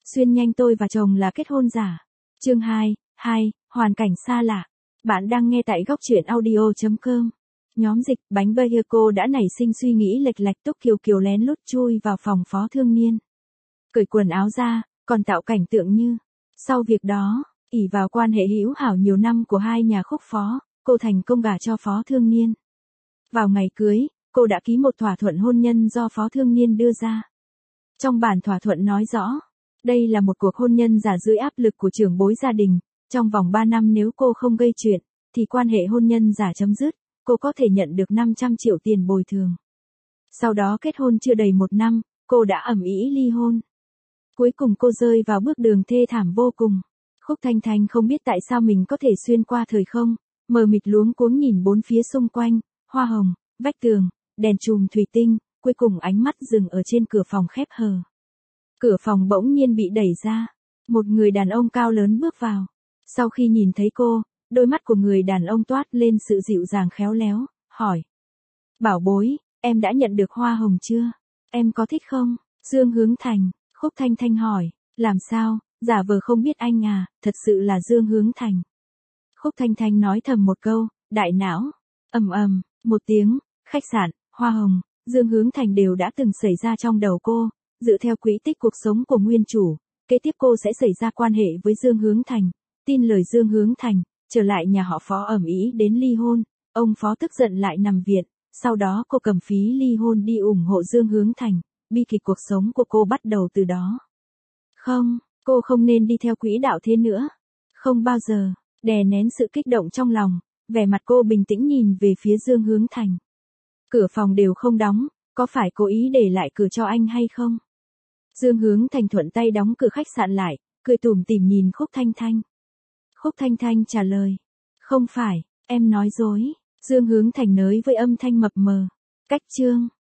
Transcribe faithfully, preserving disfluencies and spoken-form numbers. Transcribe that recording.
Xuyên nhanh tôi và chồng là kết hôn giả. Chương hai, hai, hoàn cảnh xa lạ. Bạn đang nghe tại góc truyện audio chấm com. Nhóm dịch bánh bây cô đã nảy sinh suy nghĩ lệch lạch. Túc Kiều Kiều lén lút chui vào phòng Phó Thương Niên. Cởi quần áo ra, còn tạo cảnh tượng như. Sau việc đó, ỷ vào quan hệ hữu hảo nhiều năm của hai nhà Khúc Phó, cô thành công gả cho Phó Thương Niên. Vào ngày cưới, cô đã ký một thỏa thuận hôn nhân do Phó Thương Niên đưa ra. Trong bản thỏa thuận nói rõ, đây là một cuộc hôn nhân giả dưới áp lực của trưởng bối gia đình. Trong vòng ba năm nếu cô không gây chuyện, thì quan hệ hôn nhân giả chấm dứt, cô có thể nhận được năm trăm triệu tiền bồi thường. Sau đó kết hôn chưa đầy một năm, cô đã ầm ĩ ly hôn. Cuối cùng cô rơi vào bước đường thê thảm vô cùng. Khúc Thanh Thanh không biết tại sao mình có thể xuyên qua thời không, mờ mịt luống cuống nhìn bốn phía xung quanh, hoa hồng, vách tường, đèn chùm thủy tinh, cuối cùng ánh mắt dừng ở trên cửa phòng khép hờ. Cửa phòng bỗng nhiên bị đẩy ra, một người đàn ông cao lớn bước vào. Sau khi nhìn thấy cô, đôi mắt của người đàn ông toát lên sự dịu dàng khéo léo, hỏi. Bảo bối, em đã nhận được hoa hồng chưa? Em có thích không? Dương Hướng Thành, Khúc Thanh Thanh hỏi, làm sao, giả vờ không biết anh à, thật sự là Dương Hướng Thành. Khúc Thanh Thanh nói thầm một câu, đại não, ầm ầm, một tiếng, khách sạn, hoa hồng, Dương Hướng Thành đều đã từng xảy ra trong đầu cô, dựa theo quỹ tích cuộc sống của nguyên chủ, kế tiếp cô sẽ xảy ra quan hệ với Dương Hướng Thành, tin lời Dương Hướng Thành, trở lại nhà họ Phó ầm ĩ đến ly hôn, ông Phó tức giận lại nằm viện, sau đó cô cầm phí ly hôn đi ủng hộ Dương Hướng Thành, bi kịch cuộc sống của cô bắt đầu từ đó. Không, cô không nên đi theo quỹ đạo thế nữa. Không bao giờ, đè nén sự kích động trong lòng, vẻ mặt cô bình tĩnh nhìn về phía Dương Hướng Thành. Cửa phòng đều không đóng, có phải cố ý để lại cửa cho anh hay không? Dương Hướng Thành thuận tay đóng cửa khách sạn lại, cười tủm tỉm nhìn Khúc Thanh Thanh. Khúc Thanh Thanh trả lời, không phải, em nói dối. Dương Hướng Thành nới với âm thanh mập mờ. Cách chương.